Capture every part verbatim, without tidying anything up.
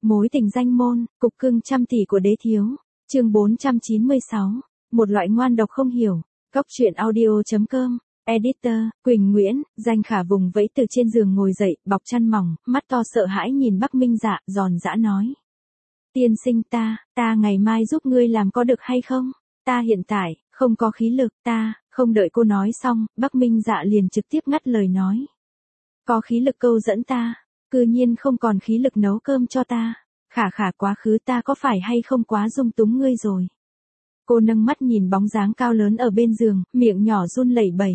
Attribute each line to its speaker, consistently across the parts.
Speaker 1: Mối tình danh môn, cục cưng trăm tỷ của đế thiếu. Chương bốn trăm chín mươi sáu. Một loại ngoan độc không hiểu. Cóc truyện audio.com. Editor, Quỳnh Nguyễn. Danh Khả vùng vẫy từ trên giường ngồi dậy, bọc chăn mỏng, mắt to sợ hãi nhìn Bắc Minh Dạ, giòn giã nói. Tiên sinh ta, ta ngày mai giúp ngươi làm có được hay không? Ta hiện tại, không có khí lực, ta, không đợi cô nói xong, Bắc Minh Dạ liền trực tiếp ngắt lời nói. Có khí lực câu dẫn ta, cư nhiên không còn khí lực nấu cơm cho ta. Khả khả quá khứ ta có phải hay không quá dung túng ngươi rồi? Cô nâng mắt nhìn bóng dáng cao lớn ở bên giường, miệng nhỏ run lẩy bẩy.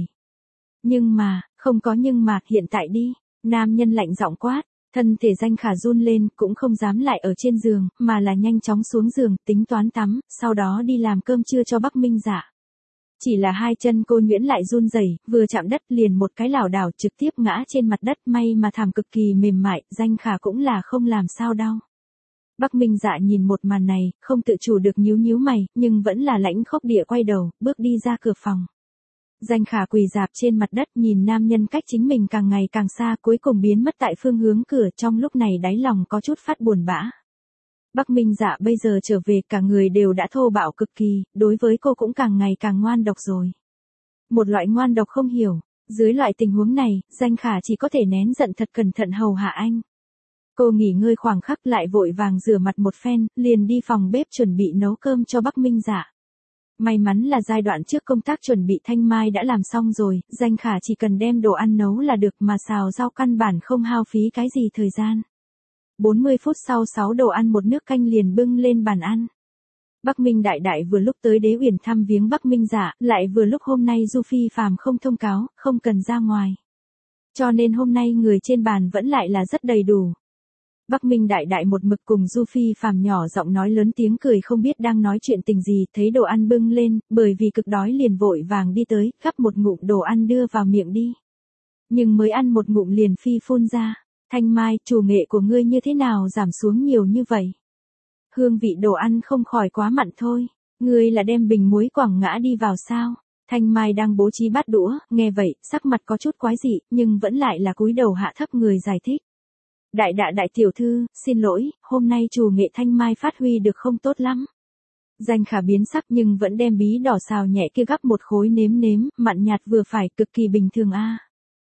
Speaker 1: Nhưng mà, không có nhưng mà, hiện tại đi. Nam nhân lạnh giọng quát, thân thể Danh Khả run lên, cũng không dám lại ở trên giường, mà là nhanh chóng xuống giường, tính toán tắm, sau đó đi làm cơm trưa cho Bắc Minh Dạ. Chỉ là hai chân cô nhuyễn lại run rẩy, vừa chạm đất liền một cái lảo đảo trực tiếp ngã trên mặt đất, may mà thảm cực kỳ mềm mại, Danh Khả cũng là không làm sao đau. Bắc Minh Dạ nhìn một màn này, không tự chủ được nhíu nhíu mày, nhưng vẫn là lãnh khốc địa quay đầu, bước đi ra cửa phòng. Danh Khả quỳ rạp trên mặt đất nhìn nam nhân cách chính mình càng ngày càng xa, cuối cùng biến mất tại phương hướng cửa, trong lúc này đáy lòng có chút phát buồn bã. Bắc Minh Dạ bây giờ trở về cả người đều đã thô bạo cực kỳ, đối với cô cũng càng ngày càng ngoan độc rồi. Một loại ngoan độc không hiểu, dưới loại tình huống này, Danh Khả chỉ có thể nén giận thật cẩn thận hầu hạ anh. Cô nghỉ ngơi khoảng khắc lại vội vàng rửa mặt một phen, liền đi phòng bếp chuẩn bị nấu cơm cho Bắc Minh Dạ. May mắn là giai đoạn trước công tác chuẩn bị thanh mai đã làm xong rồi, Danh Khả chỉ cần đem đồ ăn nấu là được mà xào rau căn bản không hao phí cái gì thời gian. bốn mươi phút sau sáu đồ ăn một nước canh liền bưng lên bàn ăn. Bắc Minh Đại Đại vừa lúc tới Đế Uyển thăm viếng Bắc Minh Dạ, lại vừa lúc hôm nay Du Phi Phàm không thông cáo, không cần ra ngoài. Cho nên hôm nay người trên bàn vẫn lại là rất đầy đủ. Bắc Minh Đại Đại một mực cùng Du Phi Phàm nhỏ giọng nói lớn tiếng cười không biết đang nói chuyện tình gì, thấy đồ ăn bưng lên, bởi vì cực đói liền vội vàng đi tới, gắp một ngụm đồ ăn đưa vào miệng đi. Nhưng mới ăn một ngụm liền phi phun ra, Thanh Mai, chủ nghệ của ngươi như thế nào giảm xuống nhiều như vậy? Hương vị đồ ăn không khỏi quá mặn thôi, ngươi là đem bình muối quẳng ngã đi vào sao? Thanh Mai đang bố trí bát đũa, nghe vậy, sắc mặt có chút quái dị, nhưng vẫn lại là cúi đầu hạ thấp người giải thích. Đại đạ đại tiểu thư, xin lỗi, hôm nay chủ nghệ Thanh Mai phát huy được không tốt lắm. Danh Khả biến sắc nhưng vẫn đem bí đỏ xào nhẹ kia gắp một khối nếm nếm, mặn nhạt vừa phải, cực kỳ bình thường a.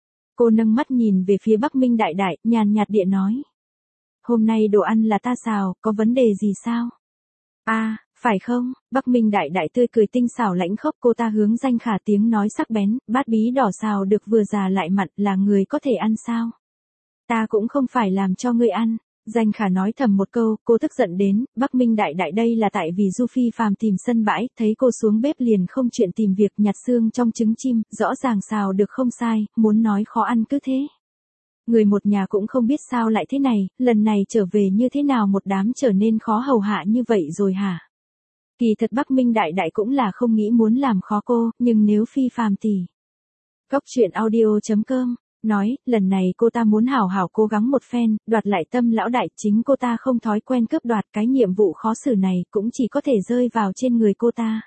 Speaker 1: Cô nâng mắt nhìn về phía Bắc Minh Đại Đại, nhàn nhạt địa nói. Hôm nay đồ ăn là ta xào, có vấn đề gì sao? A, à, phải không? Bắc Minh Đại Đại tươi cười tinh xảo lãnh khốc, cô ta hướng Danh Khả tiếng nói sắc bén, bát bí đỏ xào được vừa già lại mặn, là người có thể ăn sao? Ta cũng không phải làm cho ngươi ăn. Danh Khả nói thầm một câu, cô tức giận đến, Bắc Minh Đại Đại đây là tại vì Du Phi Phàm tìm sân bãi, thấy cô xuống bếp liền không chuyện tìm việc nhặt xương trong trứng chim, rõ ràng xào được không sai, muốn nói khó ăn cứ thế. Người một nhà cũng không biết sao lại thế này, lần này trở về như thế nào một đám trở nên khó hầu hạ như vậy rồi hả? Kỳ thật Bắc Minh Đại Đại cũng là không nghĩ muốn làm khó cô, nhưng nếu Phi Phàm thì... Cóc truyện audio.com nói, lần này cô ta muốn hảo hảo cố gắng một phen, đoạt lại tâm lão đại, chính cô ta không thói quen cướp đoạt, cái nhiệm vụ khó xử này cũng chỉ có thể rơi vào trên người cô ta.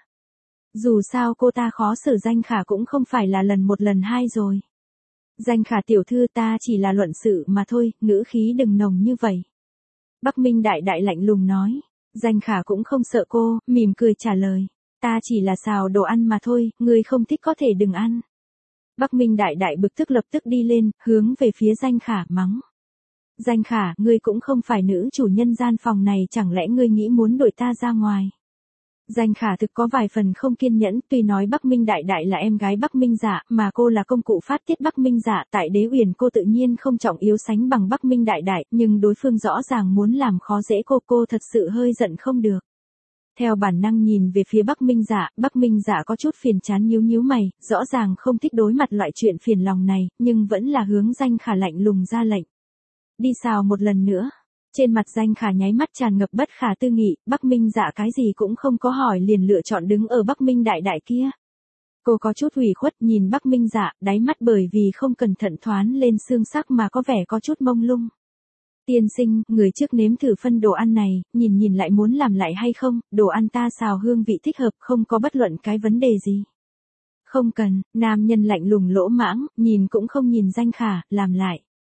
Speaker 1: Dù sao cô ta khó xử Danh Khả cũng không phải là lần một lần hai rồi. Danh Khả tiểu thư, ta chỉ là luận sự mà thôi, ngữ khí đừng nồng như vậy. Bắc Minh Đại Đại lạnh lùng nói. Danh Khả cũng không sợ cô, mỉm cười trả lời. Ta chỉ là xào đồ ăn mà thôi, người không thích có thể đừng ăn. Bắc Minh Đại Đại bực tức lập tức đi lên, hướng về phía Danh Khả mắng. Danh Khả, ngươi cũng không phải nữ chủ nhân gian phòng này, chẳng lẽ ngươi nghĩ muốn đuổi ta ra ngoài? Danh Khả thực có vài phần không kiên nhẫn, tuy nói Bắc Minh Đại Đại là em gái Bắc Minh Dạ, mà cô là công cụ phát tiết Bắc Minh Dạ, tại Đế Uyển cô tự nhiên không trọng yếu sánh bằng Bắc Minh Đại Đại, nhưng đối phương rõ ràng muốn làm khó dễ cô, cô thật sự hơi giận không được. Theo bản năng nhìn về phía Bắc Minh Dạ, Bắc Minh Dạ có chút phiền chán nhíu nhíu mày, rõ ràng không thích đối mặt loại chuyện phiền lòng này, nhưng vẫn là hướng Danh Khả lạnh lùng ra lệnh. Đi xào một lần nữa. Trên mặt Danh Khả nháy mắt tràn ngập bất khả tư nghị, Bắc Minh Dạ cái gì cũng không có hỏi liền lựa chọn đứng ở Bắc Minh Đại Đại kia. Cô có chút ủy khuất nhìn Bắc Minh Dạ, đáy mắt bởi vì không cẩn thận thoáng lên xương sắc mà có vẻ có chút mông lung. Tiên sinh, người trước nếm thử phân đồ ăn này, nhìn nhìn lại muốn làm lại hay không, đồ ăn ta xào hương vị thích hợp, không có bất luận cái vấn đề gì. Không cần, nam nhân lạnh lùng lỗ mãng, nhìn cũng không nhìn Danh Khả, làm lại.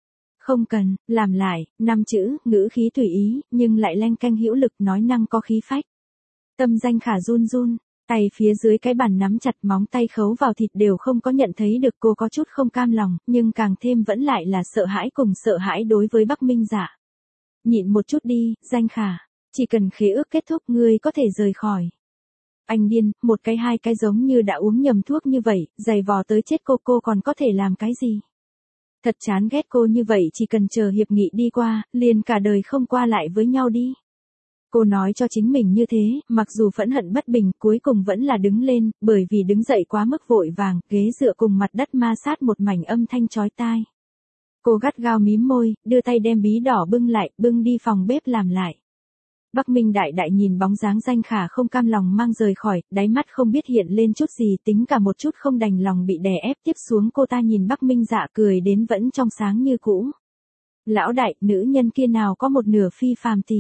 Speaker 1: Không cần, làm lại, năm chữ, ngữ khí tùy ý, nhưng lại leng keng hữu lực, nói năng có khí phách. Tâm Danh Khả run run, tay phía dưới cái bàn nắm chặt, móng tay khấu vào thịt đều không có nhận thấy được. Cô có chút không cam lòng, nhưng càng thêm vẫn lại là sợ hãi cùng sợ hãi đối với Bắc Minh Dạ. Nhịn một chút đi, Danh Khả, chỉ cần khế ước kết thúc ngươi có thể rời khỏi. Anh điên, một cái hai cái giống như đã uống nhầm thuốc như vậy, giày vò tới chết cô cô còn có thể làm cái gì? Thật chán ghét cô như vậy, chỉ cần chờ hiệp nghị đi qua, liền cả đời không qua lại với nhau đi. Cô nói cho chính mình như thế, mặc dù phẫn hận bất bình, cuối cùng vẫn là đứng lên, bởi vì đứng dậy quá mức vội vàng, ghế dựa cùng mặt đất ma sát một mảnh âm thanh chói tai. Cô gắt gao mím môi, đưa tay đem bí đỏ bưng lại, bưng đi phòng bếp làm lại. Bắc Minh Đại Đại nhìn bóng dáng Danh Khả không cam lòng mang rời khỏi, đáy mắt không biết hiện lên chút gì, tính cả một chút không đành lòng bị đè ép tiếp xuống. Cô ta nhìn Bắc Minh Dạ cười đến vẫn trong sáng như cũ. Lão đại, nữ nhân kia nào có một nửa phi phàm tỷ.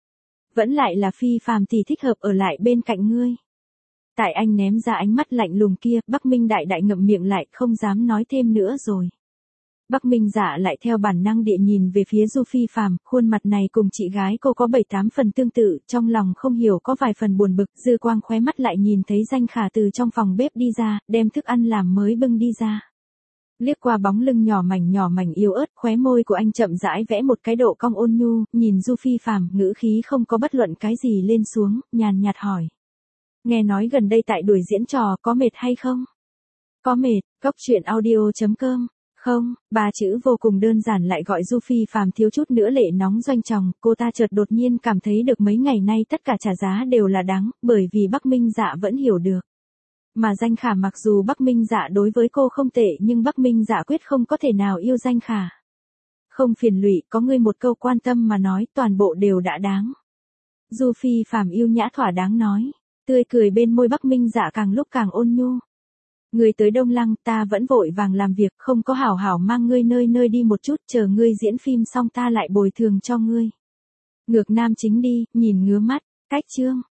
Speaker 1: Vẫn lại là phi phàm tỷ thích hợp ở lại bên cạnh ngươi. Tại anh ném ra ánh mắt lạnh lùng kia, Bắc Minh Đại Đại ngậm miệng lại, không dám nói thêm nữa rồi. Bắc Minh Dạ lại theo bản năng địa nhìn về phía Du Phi Phàm, khuôn mặt này cùng chị gái cô có bảy tám phần tương tự, trong lòng không hiểu có vài phần buồn bực, dư quang khóe mắt lại nhìn thấy Danh Khả từ trong phòng bếp đi ra, đem thức ăn làm mới bưng đi ra. Liếc qua bóng lưng nhỏ mảnh nhỏ mảnh yếu ớt, khóe môi của anh chậm rãi vẽ một cái độ cong ôn nhu, nhìn Du Phi Phàm, ngữ khí không có bất luận cái gì lên xuống, nhàn nhạt hỏi. Nghe nói gần đây tại đuổi diễn trò, có mệt hay không? Có mệt, cốc truyện audio chấm com. Không, ba chữ vô cùng đơn giản lại gọi Du Phi Phàm thiếu chút nữa lệ nóng doanh tròng, cô ta chợt đột nhiên cảm thấy được mấy ngày nay tất cả trả giá đều là đáng, bởi vì Bắc Minh Dạ vẫn hiểu được. Mà Danh Khả mặc dù Bắc Minh Dạ đối với cô không tệ, nhưng Bắc Minh Dạ quyết không có thể nào yêu Danh Khả. Không phiền lụy, có ngươi một câu quan tâm mà nói, toàn bộ đều đã đáng. Du Phi Phàm yêu nhã thỏa đáng nói, tươi cười bên môi Bắc Minh Dạ càng lúc càng ôn nhu. Ngươi tới Đông Lăng, ta vẫn vội vàng làm việc, không có hảo hảo mang ngươi nơi nơi đi một chút, chờ ngươi diễn phim xong ta lại bồi thường cho ngươi. Ngược nam chính đi, nhìn ngứa mắt, cách chương.